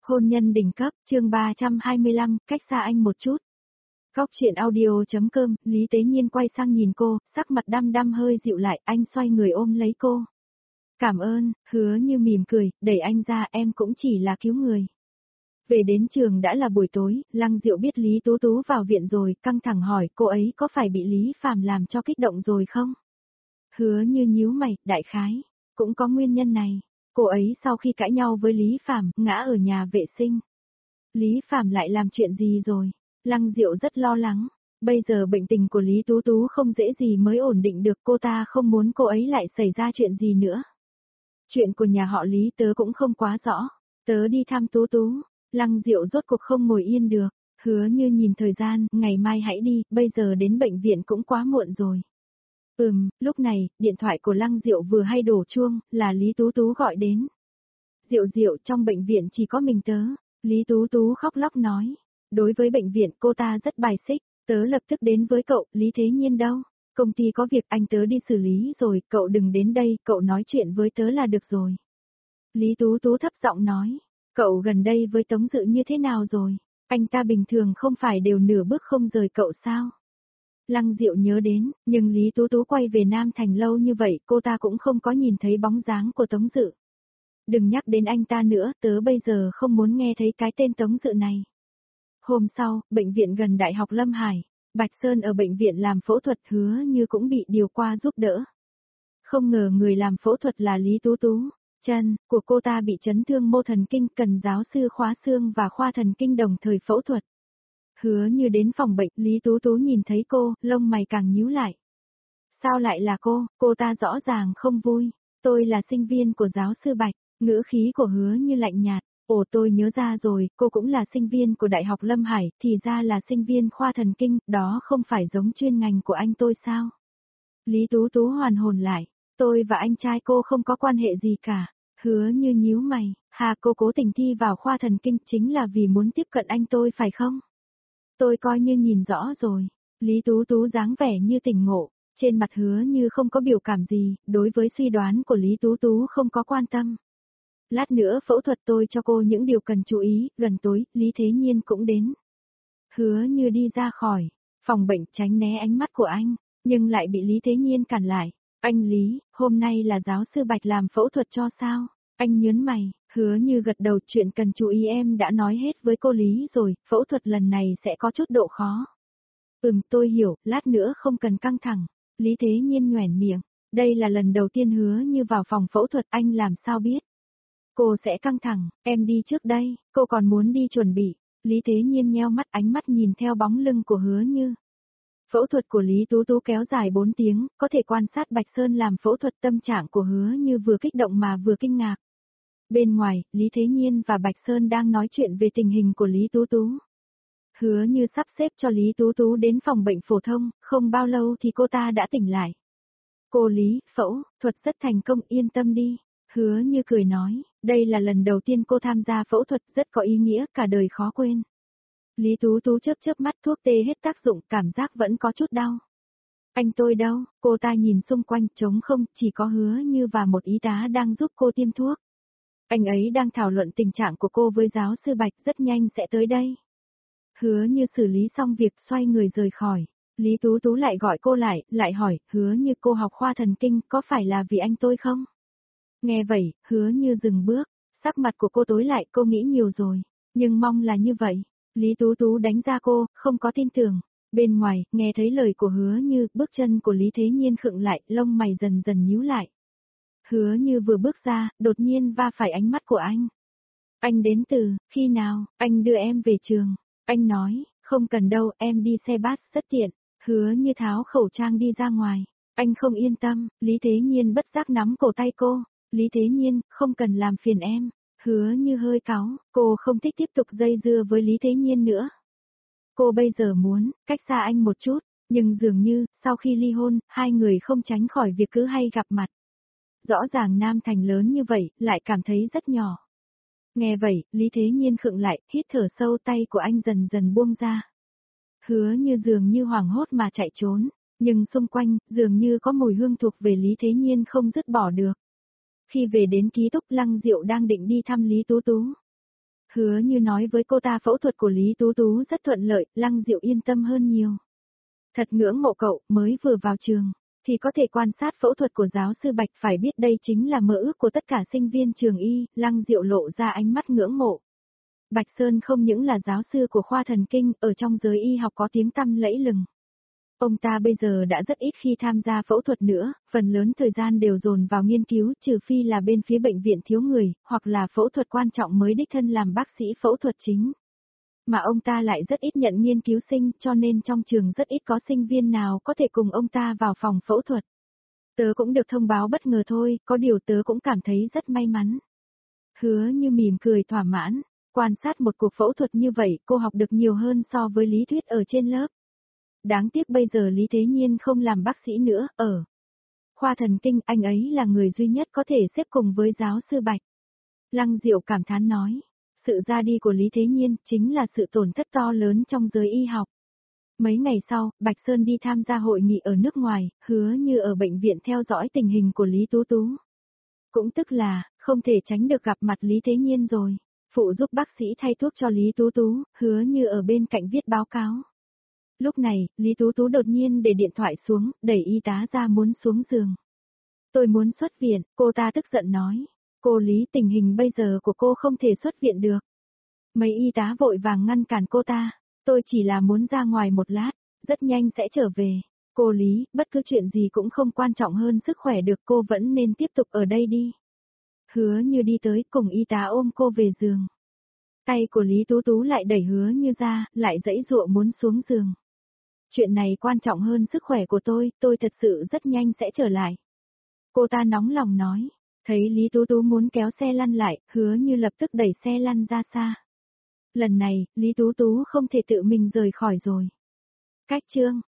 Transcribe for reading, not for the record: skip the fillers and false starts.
Hôn nhân đỉnh cấp, chương 325, cách xa anh một chút. Góc truyện audio.com, Lý Tế Nhiên quay sang nhìn cô, sắc mặt đăm đăm hơi dịu lại, anh xoay người ôm lấy cô. Cảm ơn, Hứa Như mỉm cười, đẩy anh ra, em cũng chỉ là cứu người. Về đến trường đã là buổi tối, Lăng Diệu biết Lý Tú Tú vào viện rồi, căng thẳng hỏi cô ấy có phải bị Lý Phàm làm cho kích động rồi không? Hứa Như nhíu mày, đại khái, cũng có nguyên nhân này. Cô ấy sau khi cãi nhau với Lý Phàm, ngã ở nhà vệ sinh. Lý Phàm lại làm chuyện gì rồi? Lăng Diệu rất lo lắng. Bây giờ bệnh tình của Lý Tú Tú không dễ gì mới ổn định được, cô ta không muốn cô ấy lại xảy ra chuyện gì nữa. Chuyện của nhà họ Lý tớ cũng không quá rõ. Tớ đi thăm Tú Tú. Lăng Diệu rốt cuộc không ngồi yên được. Hứa Như nhìn thời gian, ngày mai hãy đi, bây giờ đến bệnh viện cũng quá muộn rồi. Lúc này, điện thoại của Lăng Diệu vừa hay đổ chuông, là Lý Tú Tú gọi đến. Diệu Diệu, trong bệnh viện chỉ có mình tớ. Lý Tú Tú khóc lóc nói. Đối với bệnh viện cô ta rất bài xích, tớ lập tức đến với cậu, Lý Thế Nhiên đâu? Công ty có việc anh tớ đi xử lý rồi, cậu đừng đến đây, cậu nói chuyện với tớ là được rồi. Lý Tú Tú thấp giọng nói. Cậu gần đây với Tống Dự như thế nào rồi? Anh ta bình thường không phải đều nửa bước không rời cậu sao? Lăng Diệu nhớ đến, nhưng Lý Tú Tú quay về Nam Thành lâu như vậy, cô ta cũng không có nhìn thấy bóng dáng của Tống Dự. Đừng nhắc đến anh ta nữa, tớ bây giờ không muốn nghe thấy cái tên Tống Dự này. Hôm sau, bệnh viện gần Đại học Lâm Hải, Bạch Sơn ở bệnh viện làm phẫu thuật, Hứa Như cũng bị điều qua giúp đỡ. Không ngờ người làm phẫu thuật là Lý Tú Tú. Chân của cô ta bị chấn thương mô thần kinh, cần giáo sư khoa xương và khoa thần kinh đồng thời phẫu thuật. Hứa Như đến phòng bệnh, Lý Tú Tú nhìn thấy cô, lông mày càng nhíu lại. Sao lại là cô ta rõ ràng không vui. Tôi là sinh viên của giáo sư Bạch, ngữ khí của Hứa Như lạnh nhạt. Ồ, tôi nhớ ra rồi, cô cũng là sinh viên của Đại học Lâm Hải, thì ra là sinh viên khoa thần kinh, đó không phải giống chuyên ngành của anh tôi sao? Lý Tú Tú hoàn hồn lại, tôi và anh trai cô không có quan hệ gì cả. Hứa Như nhíu mày, cô cố tình thi vào khoa thần kinh chính là vì muốn tiếp cận anh tôi phải không? Tôi coi như nhìn rõ rồi. Lý Tú Tú dáng vẻ như tỉnh ngộ, trên mặt Hứa Như không có biểu cảm gì, đối với suy đoán của Lý Tú Tú không có quan tâm. Lát nữa phẫu thuật tôi cho cô những điều cần chú ý, gần tối, Lý Thế Nhiên cũng đến. Hứa Như đi ra khỏi phòng bệnh, tránh né ánh mắt của anh, nhưng lại bị Lý Thế Nhiên cản lại. Anh Lý, hôm nay là giáo sư Bạch làm phẫu thuật cho sao? Anh nhớn mày, Hứa Như gật đầu, chuyện cần chú ý em đã nói hết với cô Lý rồi, phẫu thuật lần này sẽ có chút độ khó. Tôi hiểu, lát nữa không cần căng thẳng. Lý Thế Nhiên nhoẻn miệng, đây là lần đầu tiên Hứa Như vào phòng phẫu thuật, anh làm sao biết? Cô sẽ căng thẳng, em đi trước đây, cô còn muốn đi chuẩn bị. Lý Thế Nhiên nheo mắt, ánh mắt nhìn theo bóng lưng của Hứa Như. Phẫu thuật của Lý Tú Tú kéo dài 4 tiếng, có thể quan sát Bạch Sơn làm phẫu thuật, tâm trạng của Hứa Như vừa kích động mà vừa kinh ngạc. Bên ngoài, Lý Thế Nhiên và Bạch Sơn đang nói chuyện về tình hình của Lý Tú Tú. Hứa Như sắp xếp cho Lý Tú Tú đến phòng bệnh phổ thông, không bao lâu thì cô ta đã tỉnh lại. Cô Lý, phẫu thuật rất thành công, yên tâm đi. Hứa Như cười nói, đây là lần đầu tiên cô tham gia phẫu thuật, rất có ý nghĩa, cả đời khó quên. Lý Tú Tú chớp chớp mắt, thuốc tê hết tác dụng, cảm giác vẫn có chút đau. Anh tôi đâu? Cô ta nhìn xung quanh, trống không, chỉ có Hứa Như và một y tá đang giúp cô tiêm thuốc. Anh ấy đang thảo luận tình trạng của cô với giáo sư Bạch, rất nhanh sẽ tới đây. Hứa Như xử lý xong việc, xoay người rời khỏi. Lý Tú Tú lại gọi cô lại hỏi, Hứa Như, cô học khoa thần kinh, có phải là vì anh tôi không? Nghe vậy, Hứa Như dừng bước, sắc mặt của cô tối lại, cô nghĩ nhiều rồi, nhưng mong là như vậy. Lý Tú Tú đánh ra cô, không có tin tưởng. Bên ngoài, nghe thấy lời của Hứa Như, bước chân của Lý Thế Nhiên khựng lại, lông mày dần dần nhíu lại. Hứa Như vừa bước ra, đột nhiên va phải ánh mắt của anh. Anh đến từ, khi nào, anh đưa em về trường. Anh nói, không cần đâu, em đi xe bus rất tiện. Hứa Như tháo khẩu trang đi ra ngoài. Anh không yên tâm, Lý Thế Nhiên bất giác nắm cổ tay cô. Lý Thế Nhiên, không cần làm phiền em. Hứa Như hơi cáu, cô không thích tiếp tục dây dưa với Lý Thế Nhiên nữa. Cô bây giờ muốn, cách xa anh một chút, nhưng dường như, sau khi ly hôn, hai người không tránh khỏi việc cứ hay gặp mặt. Rõ ràng Nam Thành lớn như vậy, lại cảm thấy rất nhỏ. Nghe vậy, Lý Thế Nhiên khựng lại, hít thở sâu, tay của anh dần dần buông ra. Hứa Như dường như hoảng hốt mà chạy trốn, nhưng xung quanh, dường như có mùi hương thuộc về Lý Thế Nhiên không dứt bỏ được. Khi về đến ký túc, Lăng Diệu đang định đi thăm Lý Tú Tú. Hứa Như nói với cô ta phẫu thuật của Lý Tú Tú rất thuận lợi, Lăng Diệu yên tâm hơn nhiều. Thật ngưỡng mộ cậu, mới vừa vào trường, thì có thể quan sát phẫu thuật của giáo sư Bạch, phải biết đây chính là mơ ước của tất cả sinh viên trường y, Lăng Diệu lộ ra ánh mắt ngưỡng mộ. Bạch Sơn không những là giáo sư của khoa thần kinh, ở trong giới y học có tiếng tăm lẫy lừng. Ông ta bây giờ đã rất ít khi tham gia phẫu thuật nữa, phần lớn thời gian đều dồn vào nghiên cứu, trừ phi là bên phía bệnh viện thiếu người, hoặc là phẫu thuật quan trọng mới đích thân làm bác sĩ phẫu thuật chính. Mà ông ta lại rất ít nhận nghiên cứu sinh, cho nên trong trường rất ít có sinh viên nào có thể cùng ông ta vào phòng phẫu thuật. Tớ cũng được thông báo bất ngờ thôi, có điều tớ cũng cảm thấy rất may mắn. Hứa Như mỉm cười thỏa mãn, quan sát một cuộc phẫu thuật như vậy cô học được nhiều hơn so với lý thuyết ở trên lớp. Đáng tiếc bây giờ Lý Thế Nhiên không làm bác sĩ nữa, ở khoa thần kinh anh ấy là người duy nhất có thể xếp cùng với giáo sư Bạch. Lăng Diệu cảm thán nói, sự ra đi của Lý Thế Nhiên chính là sự tổn thất to lớn trong giới y học. Mấy ngày sau, Bạch Sơn đi tham gia hội nghị ở nước ngoài, Hứa Như ở bệnh viện theo dõi tình hình của Lý Tú Tú. Cũng tức là, không thể tránh được gặp mặt Lý Thế Nhiên rồi. Phụ giúp bác sĩ thay thuốc cho Lý Tú Tú, Hứa Như ở bên cạnh viết báo cáo. Lúc này, Lý Tú Tú đột nhiên để điện thoại xuống, đẩy y tá ra muốn xuống giường. Tôi muốn xuất viện, cô ta tức giận nói. Cô Lý, tình hình bây giờ của cô không thể xuất viện được. Mấy y tá vội vàng ngăn cản cô ta. Tôi chỉ là muốn ra ngoài một lát, rất nhanh sẽ trở về. Cô Lý, bất cứ chuyện gì cũng không quan trọng hơn sức khỏe được, cô vẫn nên tiếp tục ở đây đi. Hứa Như đi tới cùng y tá ôm cô về giường. Tay của Lý Tú Tú lại đẩy Hứa Như ra, lại giãy giụa muốn xuống giường. Chuyện này quan trọng hơn sức khỏe của tôi thật sự rất nhanh sẽ trở lại. Cô ta nóng lòng nói, thấy Lý Tú Tú muốn kéo xe lăn lại, Hứa Như lập tức đẩy xe lăn ra xa. Lần này, Lý Tú Tú không thể tự mình rời khỏi rồi. Cách chương